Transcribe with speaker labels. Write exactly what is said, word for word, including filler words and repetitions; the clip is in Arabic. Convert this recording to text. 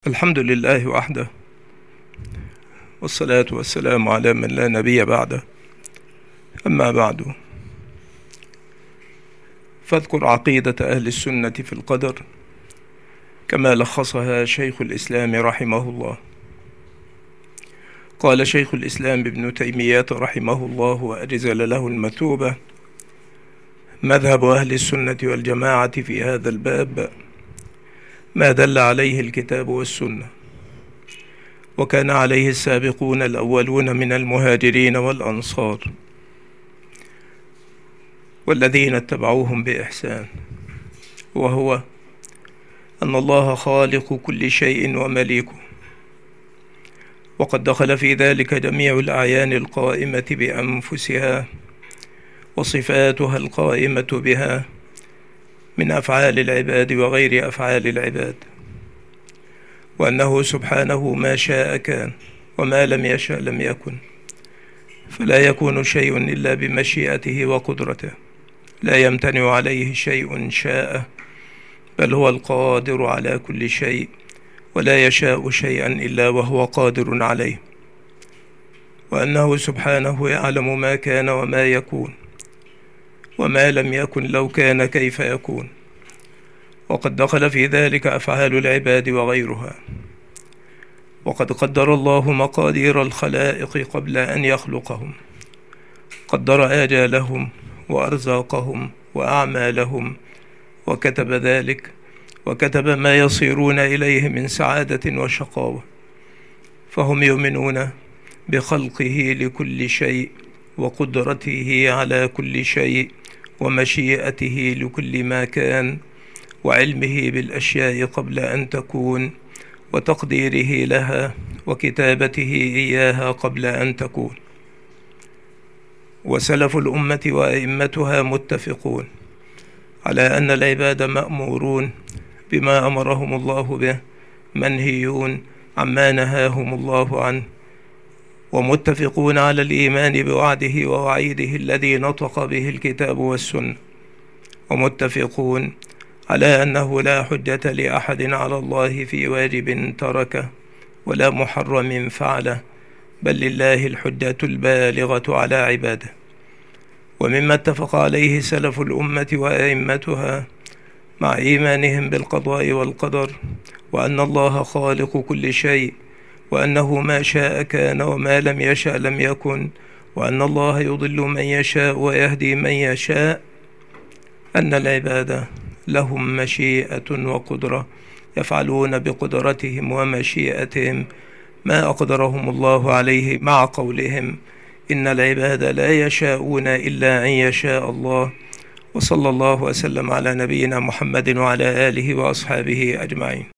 Speaker 1: الحمد لله وحده، والصلاة والسلام على من لا نبي بعده. أما بعد، فاذكر عقيدة أهل السنة في القدر كما لخصها شيخ الإسلام رحمه الله. قال شيخ الإسلام ابن تيمية رحمه الله وأجزل له المثوبة: مذهب أهل السنة والجماعة في هذا الباب ما دل عليه الكتاب والسنة، وكان عليه السابقون الأولون من المهاجرين والأنصار والذين اتبعوهم بإحسان، وهو أن الله خالق كل شيء ومليكه، وقد دخل في ذلك جميع الأعيان القائمة بأنفسها وصفاتها القائمة بها من أفعال العباد وغير أفعال العباد، وأنه سبحانه ما شاء كان وما لم يشأ لم يكن، فلا يكون شيء إلا بمشيئته وقدرته، لا يمتنع عليه شيء شاء، بل هو القادر على كل شيء، ولا يشاء شيئا إلا وهو قادر عليه، وأنه سبحانه يعلم ما كان وما يكون وما لم يكن لو كان كيف يكون، وقد دخل في ذلك أفعال العباد وغيرها. وقد قدر الله مقادير الخلائق قبل أن يخلقهم، قدر آجالهم وأرزاقهم وأعمالهم، وكتب ذلك، وكتب ما يصيرون إليه من سعادة وشقاوة، فهم يؤمنون بخلقه لكل شيء وقدرته على كل شيء ومشيئته لكل ما كان، وعلمه بالأشياء قبل أن تكون، وتقديره لها، وكتابته إياها قبل أن تكون. وسلف الأمة وأئمتها متفقون على أن العباد مأمورون بما أمرهم الله به، منهيون عما نهاهم الله عنه، ومتفقون على الإيمان بوعده ووعيده الذي نطق به الكتاب والسنة، ومتفقون على أنه لا حجة لأحد على الله في واجب تركه ولا محرم فعله، بل لله الحجة البالغة على عباده. ومما اتفق عليه سلف الأمة وأئمتها مع إيمانهم بالقضاء والقدر، وأن الله خالق كل شيء، وأنه ما شاء كان وما لم يشأ لم يكن، وأن الله يضل من يشاء ويهدي من يشاء، أن العباد لهم مشيئة وقدرة، يفعلون بقدرتهم ومشيئتهم ما أقدرهم الله عليه، مع قولهم: إن العباد لا يشاءون إلا أن يشاء الله. وصلى الله وسلم على نبينا محمد وعلى آله وأصحابه أجمعين.